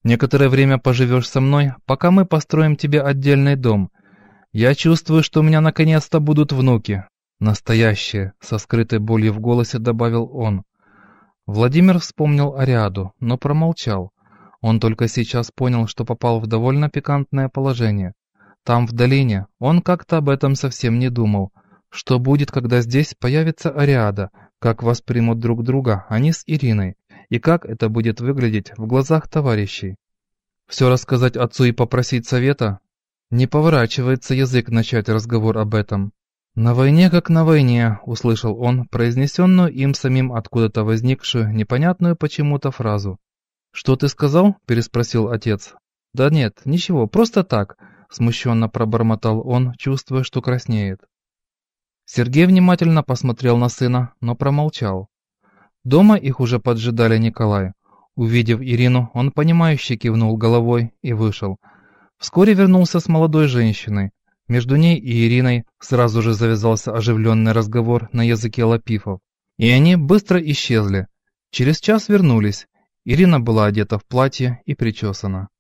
Некоторое время поживешь со мной, пока мы построим тебе отдельный дом. Я чувствую, что у меня наконец-то будут внуки. Настоящие, со скрытой болью в голосе добавил он. Владимир вспомнил Ариаду, но промолчал. Он только сейчас понял, что попал в довольно пикантное положение. Там, в долине, он как-то об этом совсем не думал. Что будет, когда здесь появится Ариада, как воспримут друг друга они с Ириной, и как это будет выглядеть в глазах товарищей. Все рассказать отцу и попросить совета? Не поворачивается язык начать разговор об этом. «На войне, как на войне», — услышал он произнесенную им самим откуда-то возникшую, непонятную почему-то фразу. «Что ты сказал?» — переспросил отец. «Да нет, ничего, просто так», — смущенно пробормотал он, чувствуя, что краснеет. Сергей внимательно посмотрел на сына, но промолчал. Дома их уже поджидали Николай. Увидев Ирину, он понимающе кивнул головой и вышел. Вскоре вернулся с молодой женщиной. Между ней и Ириной сразу же завязался оживленный разговор на языке лапифов. И они быстро исчезли. Через час вернулись. Ирина была одета в платье и причесана.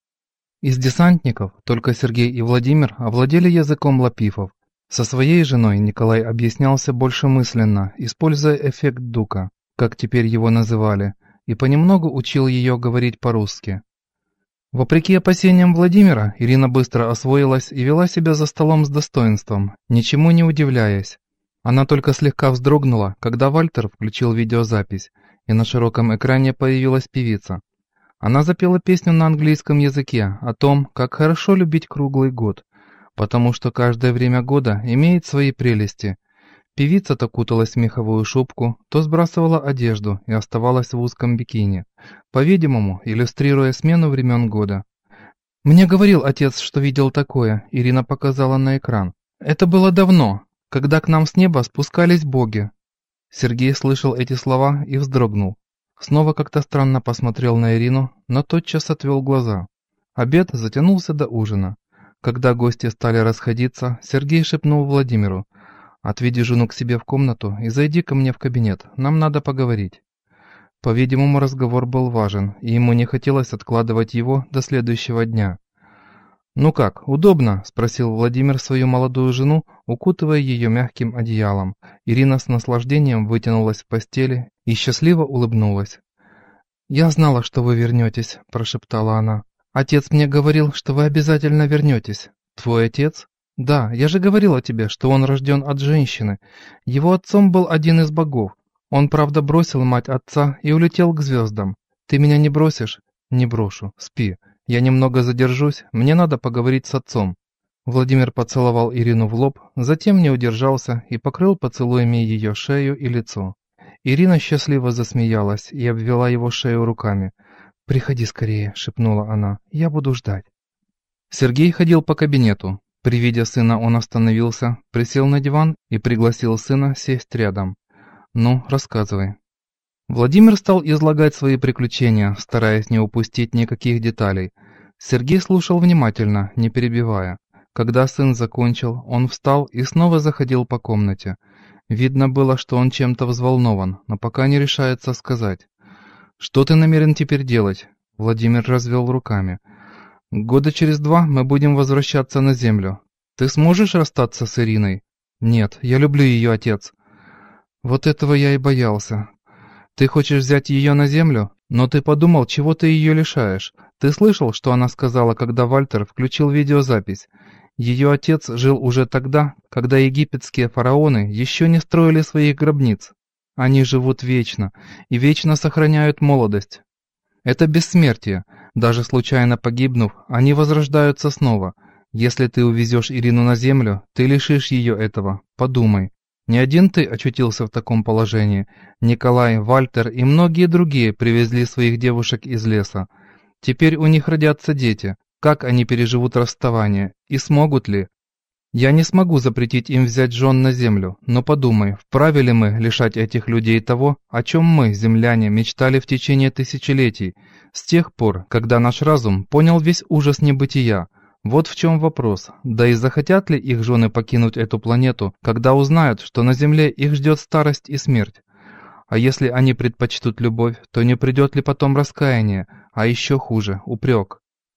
Из десантников только Сергей и Владимир овладели языком лапифов. Со своей женой Николай объяснялся больше мысленно, используя эффект Дука, как теперь его называли, и понемногу учил ее говорить по-русски. Вопреки опасениям Владимира, Ирина быстро освоилась и вела себя за столом с достоинством, ничему не удивляясь. Она только слегка вздрогнула, когда Вальтер включил видеозапись, и на широком экране появилась певица. Она запела песню на английском языке о том, как хорошо любить круглый год, потому что каждое время года имеет свои прелести. Певица то куталась в меховую шубку, то сбрасывала одежду и оставалась в узком бикини, по-видимому, иллюстрируя смену времен года. «Мне говорил отец, что видел такое», — Ирина показала на экран. «Это было давно, когда к нам с неба спускались боги». Сергей слышал эти слова и вздрогнул. Снова как-то странно посмотрел на Ирину, но тотчас отвел глаза. Обед затянулся до ужина. Когда гости стали расходиться, Сергей шепнул Владимиру: «Отведи жену к себе в комнату и зайди ко мне в кабинет, нам надо поговорить». По-видимому, разговор был важен, и ему не хотелось откладывать его до следующего дня. «Ну как, удобно?» – спросил Владимир свою молодую жену, укутывая ее мягким одеялом. Ирина с наслаждением вытянулась в постели и счастливо улыбнулась. «Я знала, что вы вернетесь», – прошептала она. «Отец мне говорил, что вы обязательно вернетесь». «Твой отец?» «Да, я же говорила тебе, что он рожден от женщины. Его отцом был один из богов. Он, правда, бросил мать отца и улетел к звездам. Ты меня не бросишь?» «Не брошу. Спи. Я немного задержусь, мне надо поговорить с отцом». Владимир поцеловал Ирину в лоб, затем не удержался и покрыл поцелуями ее шею и лицо. Ирина счастливо засмеялась и обвела его шею руками. «Приходи скорее», — шепнула она, — «я буду ждать». Сергей ходил по кабинету. При виде сына он остановился, присел на диван и пригласил сына сесть рядом. «Ну, рассказывай». Владимир стал излагать свои приключения, стараясь не упустить никаких деталей. Сергей слушал внимательно, не перебивая. Когда сын закончил, он встал и снова заходил по комнате. Видно было, что он чем-то взволнован, но пока не решается сказать. «Что ты намерен теперь делать?» Владимир развел руками. «Года через 2 мы будем возвращаться на землю. Ты сможешь расстаться с Ириной?» «Нет, я люблю ее, отец». «Вот этого я и боялся. Ты хочешь взять ее на землю? Но ты подумал, чего ты ее лишаешь? Ты слышал, что она сказала, когда Вальтер включил видеозапись? Ее отец жил уже тогда, когда египетские фараоны еще не строили своих гробниц. Они живут вечно и вечно сохраняют молодость. Это бессмертие. Даже случайно погибнув, они возрождаются снова. Если ты увезешь Ирину на землю, ты лишишь ее этого. Подумай. Не один ты очутился в таком положении. Николай, Вальтер и многие другие привезли своих девушек из леса. Теперь у них родятся дети. Как они переживут расставание? И смогут ли? Я не смогу запретить им взять жен на землю, но подумай, вправе ли мы лишать этих людей того, о чем мы, земляне, мечтали в течение тысячелетий, с тех пор, когда наш разум понял весь ужас небытия. Вот в чем вопрос. Да и захотят ли их жены покинуть эту планету, когда узнают, что на Земле их ждет старость и смерть? А если они предпочтут любовь, то не придет ли потом раскаяние, а еще хуже – упрек?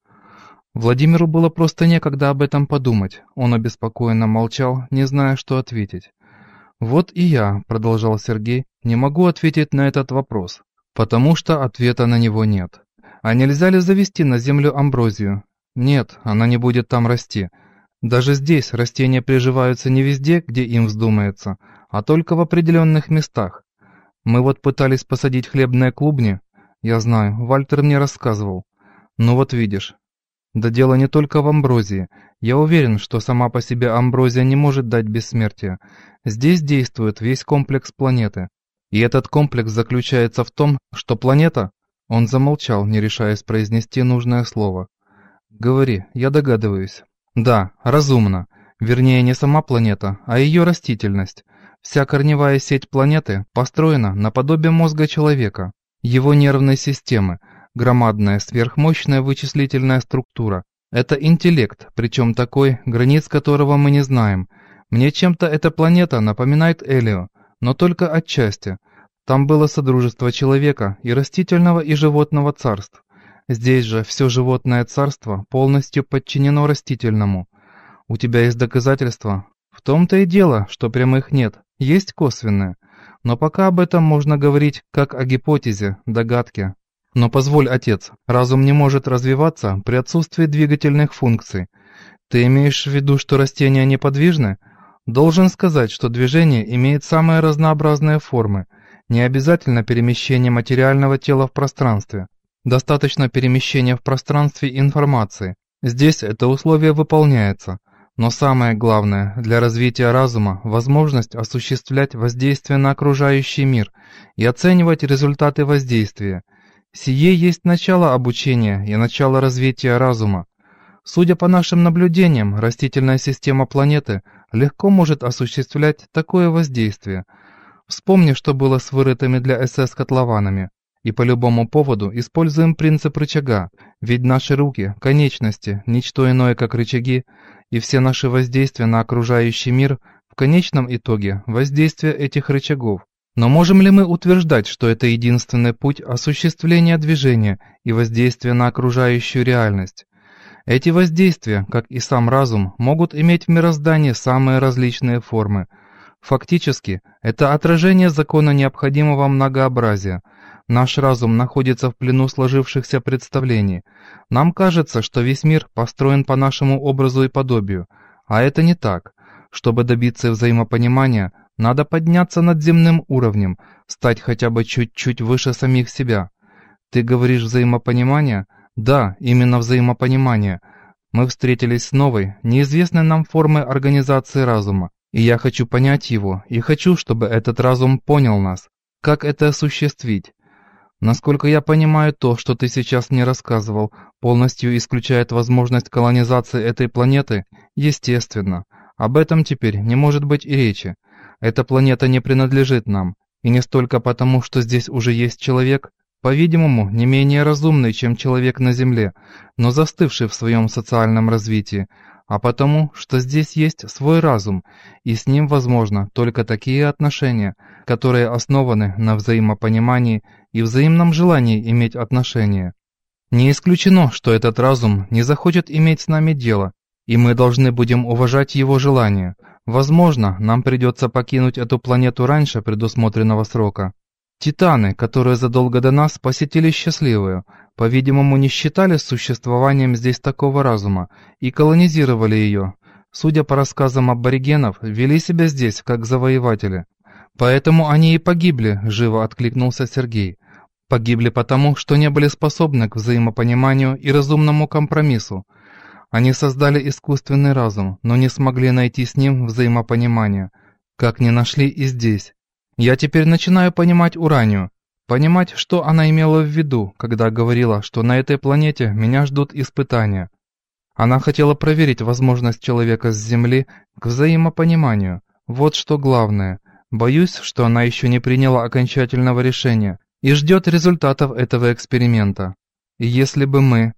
Владимиру было просто некогда об этом подумать. Он обеспокоенно молчал, не зная, что ответить. «Вот и я», – продолжал Сергей, – «не могу ответить на этот вопрос, потому что ответа на него нет. А нельзя ли завести на землю амброзию? Нет, она не будет там расти. Даже здесь растения приживаются не везде, где им вздумается, а только в определенных местах. Мы вот пытались посадить хлебные клубни. Я знаю, Вальтер мне рассказывал. Ну вот видишь. Да дело не только в амброзии. Я уверен, что сама по себе амброзия не может дать бессмертия. Здесь действует весь комплекс планеты. И этот комплекс заключается в том, что планета...» Он замолчал, не решаясь произнести нужное слово. «Говори, я догадываюсь». «Да, разумно. Вернее, не сама планета, а ее растительность. Вся корневая сеть планеты построена наподобие мозга человека, его нервной системы, громадная сверхмощная вычислительная структура. Это интеллект, причем такой, границ которого мы не знаем. Мне чем-то эта планета напоминает Элио, но только отчасти. Там было содружество человека и растительного и животного царств. Здесь же все животное царство полностью подчинено растительному. У тебя есть доказательства? В том-то и дело, что прямых нет, есть косвенные. Но пока об этом можно говорить как о гипотезе, догадке. Но позволь, отец, разум не может развиваться при отсутствии двигательных функций. Ты имеешь в виду, что растения неподвижны? Должен сказать, что движение имеет самые разнообразные формы. Не обязательно перемещение материального тела в пространстве. Достаточно перемещения в пространстве информации. Здесь это условие выполняется. Но самое главное для развития разума – возможность осуществлять воздействие на окружающий мир и оценивать результаты воздействия. Сие есть начало обучения и начало развития разума. Судя по нашим наблюдениям, растительная система планеты легко может осуществлять такое воздействие. Вспомни, что было с вырытыми для СС котлованами. И по любому поводу используем принцип рычага, ведь наши руки, конечности, ничто иное как рычаги, и все наши воздействия на окружающий мир в конечном итоге воздействие этих рычагов. Но можем ли мы утверждать, что это единственный путь осуществления движения и воздействия на окружающую реальность? Эти воздействия, как и сам разум, могут иметь в мироздании самые различные формы. Фактически, это отражение закона необходимого многообразия. Наш разум находится в плену сложившихся представлений. Нам кажется, что весь мир построен по нашему образу и подобию, а это не так. Чтобы добиться взаимопонимания, надо подняться над земным уровнем, стать хотя бы чуть-чуть выше самих себя. Ты говоришь взаимопонимание? Да, именно взаимопонимание. Мы встретились с новой, неизвестной нам формой организации разума, и я хочу понять его, и хочу, чтобы этот разум понял нас. Как это осуществить? Насколько я понимаю, то, что ты сейчас мне рассказывал, полностью исключает возможность колонизации этой планеты, естественно. Об этом теперь не может быть и речи. Эта планета не принадлежит нам, и не столько потому, что здесь уже есть человек, по-видимому, не менее разумный, чем человек на Земле, но застывший в своем социальном развитии, а потому, что здесь есть свой разум, и с ним возможно только такие отношения, которые основаны на взаимопонимании и взаимном желании иметь отношения. Не исключено, что этот разум не захочет иметь с нами дело, и мы должны будем уважать его желание. Возможно, нам придется покинуть эту планету раньше предусмотренного срока. Титаны, которые задолго до нас посетили Счастливую, по-видимому, не считали существованием здесь такого разума и колонизировали ее. Судя по рассказам аборигенов, вели себя здесь как завоеватели. Поэтому они и погибли, живо откликнулся Сергей. Погибли потому, что не были способны к взаимопониманию и разумному компромиссу. Они создали искусственный разум, но не смогли найти с ним взаимопонимания, как не нашли и здесь. Я теперь начинаю понимать Уранию, понимать, что она имела в виду, когда говорила, что на этой планете меня ждут испытания. Она хотела проверить возможность человека с Земли к взаимопониманию. Вот что главное. Боюсь, что она еще не приняла окончательного решения и ждет результатов этого эксперимента. И если мы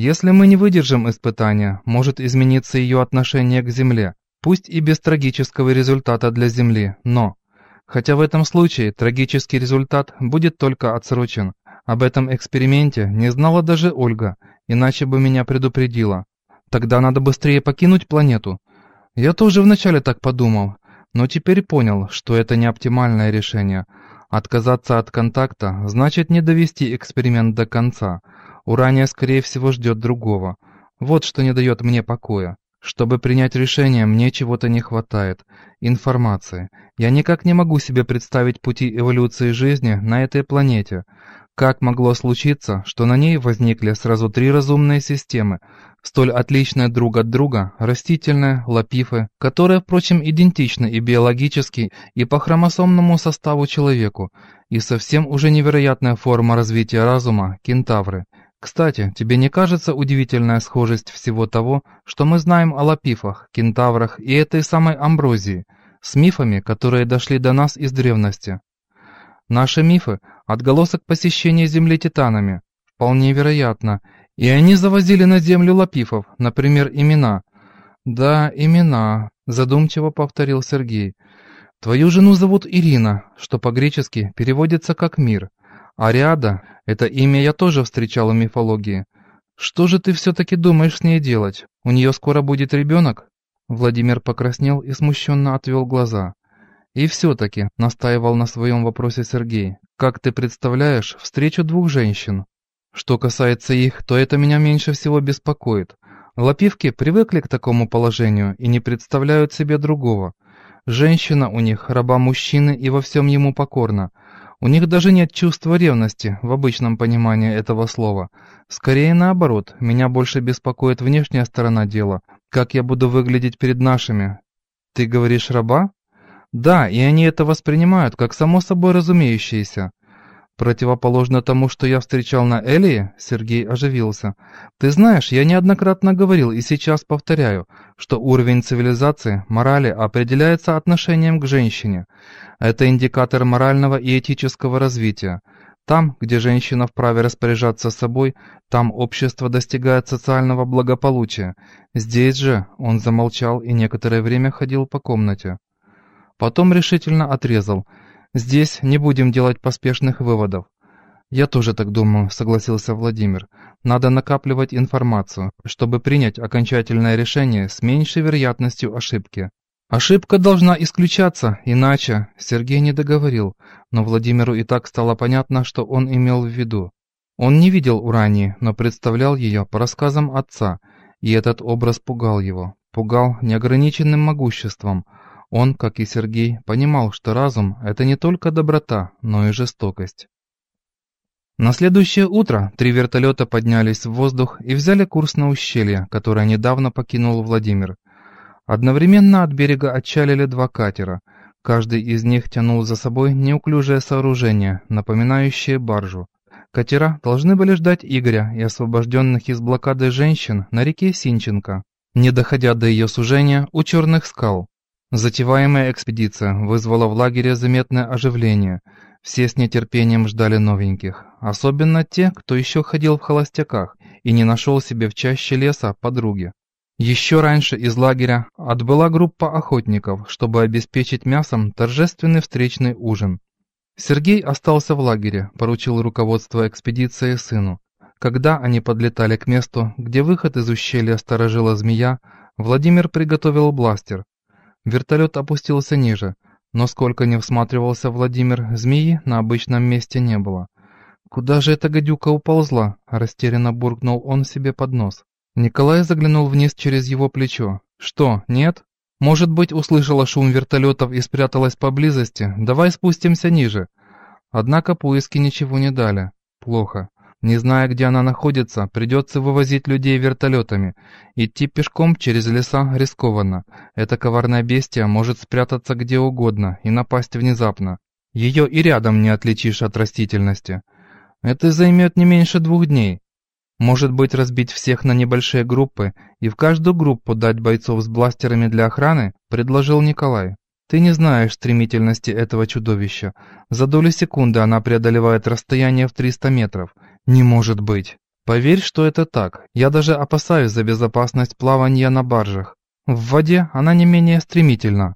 не выдержим испытания, может измениться ее отношение к Земле, пусть и без трагического результата для Земли, но... Хотя в этом случае трагический результат будет только отсрочен. Об этом эксперименте не знала даже Ольга, иначе бы меня предупредила. Тогда надо быстрее покинуть планету. Я тоже вначале так подумал, но теперь понял, что это не оптимальное решение. Отказаться от контакта значит не довести эксперимент до конца. Урания, скорее всего, ждет другого. Вот что не дает мне покоя. Чтобы принять решение, мне чего-то не хватает. Информации. Я никак не могу себе представить пути эволюции жизни на этой планете. Как могло случиться, что на ней возникли сразу 3 разумные системы, столь отличные друг от друга, растительные, лапифы, которые, впрочем, идентичны и биологически, и по хромосомному составу человеку, и совсем уже невероятная форма развития разума – кентавры. Кстати, тебе не кажется удивительная схожесть всего того, что мы знаем о лапифах, кентаврах и этой самой амброзии, с мифами, которые дошли до нас из древности? Наши мифы – отголосок посещения Земли титанами. Вполне вероятно. И они завозили на Землю лапифов, например, имена. Да, имена, задумчиво повторил Сергей. Твою жену зовут Ирина, что по-гречески переводится как «мир». Ариада – это имя я тоже встречал в мифологии. Что же ты все-таки думаешь с ней делать? У нее скоро будет ребенок? Владимир покраснел и смущенно отвел глаза. И все-таки, настаивал на своем вопросе Сергей, как ты представляешь встречу 2 женщин? Что касается их, то это меня меньше всего беспокоит. Лапивки привыкли к такому положению и не представляют себе другого. Женщина у них раба мужчины и во всем ему покорна. У них даже нет чувства ревности в обычном понимании этого слова. Скорее наоборот, меня больше беспокоит внешняя сторона дела, как я буду выглядеть перед нашими. Ты говоришь раба? Да, и они это воспринимают как само собой разумеющееся. Противоположно тому, что я встречал на Элии, Сергей оживился. Ты знаешь, я неоднократно говорил и сейчас повторяю, что уровень цивилизации, морали определяется отношением к женщине. Это индикатор морального и этического развития. Там, где женщина вправе распоряжаться собой, там общество достигает социального благополучия. Здесь же он замолчал и некоторое время ходил по комнате. Потом решительно отрезал. Здесь не будем делать поспешных выводов. Я тоже так думаю, согласился Владимир. Надо накапливать информацию, чтобы принять окончательное решение с меньшей вероятностью ошибки. Ошибка должна исключаться, иначе... Сергей не договорил, но Владимиру и так стало понятно, что он имел в виду. Он не видел Урании, но представлял ее по рассказам отца, и этот образ пугал его. Пугал неограниченным могуществом. Он, как и Сергей, понимал, что разум – это не только доброта, но и жестокость. На следующее утро 3 вертолета поднялись в воздух и взяли курс на ущелье, которое недавно покинул Владимир. Одновременно от берега отчалили 2 катера. Каждый из них тянул за собой неуклюжее сооружение, напоминающее баржу. Катера должны были ждать Игоря и освобожденных из блокады женщин на реке Синченко, не доходя до ее сужения у Черных скал. Затеваемая экспедиция вызвала в лагере заметное оживление. Все с нетерпением ждали новеньких, особенно те, кто еще ходил в холостяках и не нашел себе в чаще леса подруги. Еще раньше из лагеря отбыла группа охотников, чтобы обеспечить мясом торжественный встречный ужин. Сергей остался в лагере, поручил руководство экспедиции сыну. Когда они подлетали к месту, где выход из ущелья сторожила змея, Владимир приготовил бластер. Вертолет опустился ниже, но сколько ни всматривался Владимир, змеи на обычном месте не было. «Куда же эта гадюка уползла?» – растерянно буркнул он себе под нос. Николай заглянул вниз через его плечо. «Что, нет? Может быть, услышала шум вертолетов и спряталась поблизости? Давай спустимся ниже». Однако поиски ничего не дали. Плохо. Не зная, где она находится, придется вывозить людей вертолетами. Идти пешком через леса рискованно. Эта коварная бестия может спрятаться где угодно и напасть внезапно. Ее и рядом не отличишь от растительности. Это займет не меньше 2 дней. Может быть, разбить всех на небольшие группы и в каждую группу дать бойцов с бластерами для охраны, предложил Николай. Ты не знаешь стремительности этого чудовища. За долю секунды она преодолевает расстояние в 300 метров. Не может быть. Поверь, что это так. Я даже опасаюсь за безопасность плавания на баржах. В воде она не менее стремительна.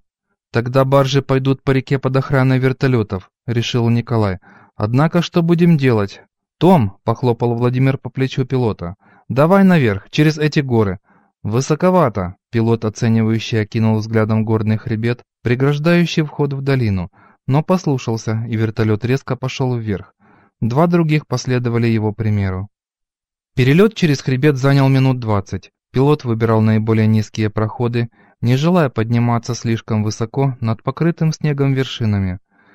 «Тогда баржи пойдут по реке под охраной вертолетов», — решил Николай. «Однако что будем делать?» «Том», — похлопал Владимир по плечу пилота, — «давай наверх, через эти горы». «Высоковато», — пилот, оценивающий, окинул взглядом горный хребет, преграждающий вход в долину, но послушался, и вертолет резко пошел вверх. Два других последовали его примеру. Перелет через хребет занял минут 20. Пилот выбирал наиболее низкие проходы, не желая подниматься слишком высоко над покрытым снегом вершинами.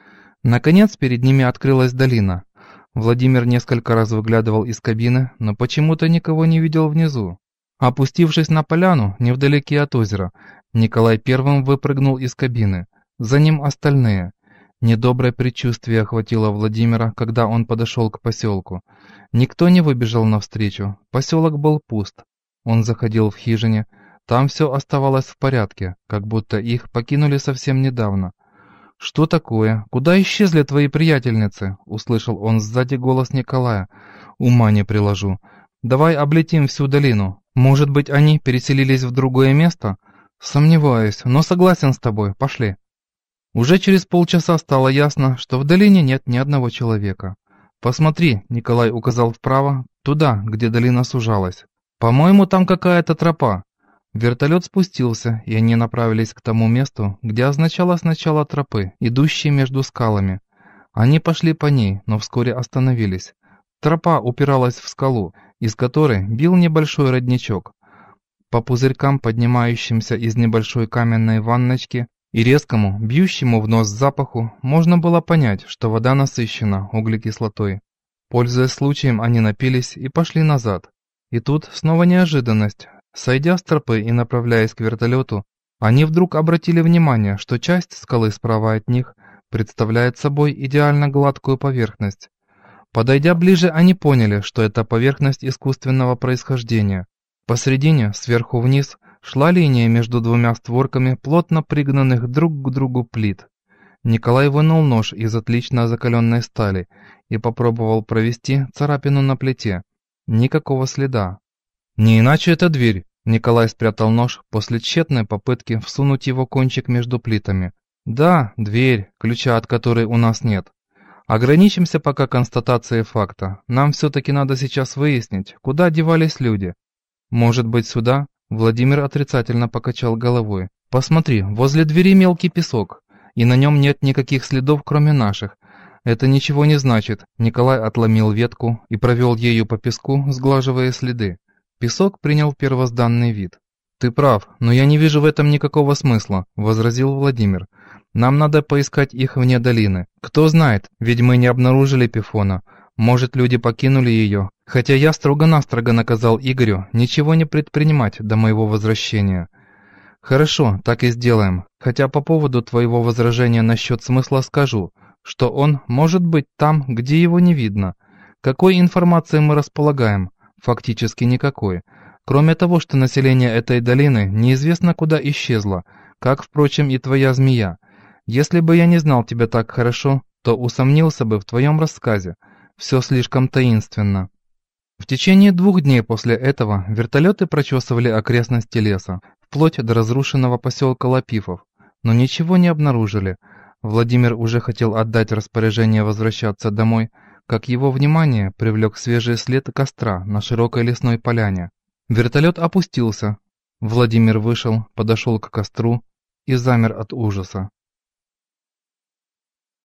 Наконец перед ними открылась долина. Владимир несколько раз выглядывал из кабины, но почему-то никого не видел внизу. Опустившись на поляну, невдалеке от озера, Николай первым выпрыгнул из кабины. За ним остальные. Недоброе предчувствие охватило Владимира, когда он подошел к поселку. Никто не выбежал навстречу, поселок был пуст. Он заходил в хижине, там все оставалось в порядке, как будто их покинули совсем недавно. «Что такое? Куда исчезли твои приятельницы?» — услышал он сзади голос Николая. «Ума не приложу. Давай облетим всю долину. Может быть, они переселились в другое место?» «Сомневаюсь, но согласен с тобой. Пошли». Уже через полчаса стало ясно, что в долине нет ни одного человека. «Посмотри», — Николай указал вправо, туда, где долина сужалась. «По-моему, там какая-то тропа». Вертолет спустился, и они направились к тому месту, где означалось начало тропы, идущей между скалами. Они пошли по ней, но вскоре остановились. Тропа упиралась в скалу, из которой бил небольшой родничок. По пузырькам, поднимающимся из небольшой каменной ванночки, и резкому, бьющему в нос запаху, можно было понять, что вода насыщена углекислотой. Пользуясь случаем, они напились и пошли назад. И тут снова неожиданность. Сойдя с тропы и направляясь к вертолету, они вдруг обратили внимание, что часть скалы справа от них представляет собой идеально гладкую поверхность. Подойдя ближе, они поняли, что это поверхность искусственного происхождения. Посредине, сверху вниз, шла линия между двумя створками плотно пригнанных друг к другу плит. Николай вынул нож из отлично закаленной стали и попробовал провести царапину на плите. Никакого следа. «Не иначе это дверь», — Николай спрятал нож после тщетной попытки всунуть его кончик между плитами. «Да, дверь, ключа от которой у нас нет. Ограничимся пока констатацией факта. Нам все-таки надо сейчас выяснить, куда девались люди. Может быть, сюда?» Владимир отрицательно покачал головой. «Посмотри, возле двери мелкий песок, и на нем нет никаких следов, кроме наших. Это ничего не значит». Николай отломил ветку и провел ею по песку, сглаживая следы. Песок принял первозданный вид. «Ты прав, но я не вижу в этом никакого смысла», — возразил Владимир. «Нам надо поискать их вне долины. Кто знает, ведь мы не обнаружили Пифона. Может, люди покинули ее, хотя я строго-настрого наказал Игорю ничего не предпринимать до моего возвращения». «Хорошо, так и сделаем. Хотя по поводу твоего возражения насчет смысла скажу, что он может быть там, где его не видно. Какой информацией мы располагаем? Фактически никакой. Кроме того, что население этой долины неизвестно куда исчезло, как, впрочем, и твоя змея. Если бы я не знал тебя так хорошо, то усомнился бы в твоем рассказе. Все слишком таинственно». В течение 2 дней после этого вертолеты прочесывали окрестности леса, вплоть до разрушенного поселка Лапифов, но ничего не обнаружили. Владимир уже хотел отдать распоряжение возвращаться домой, как его внимание привлек свежий след костра на широкой лесной поляне. Вертолет опустился. Владимир вышел, подошел к костру и замер от ужаса.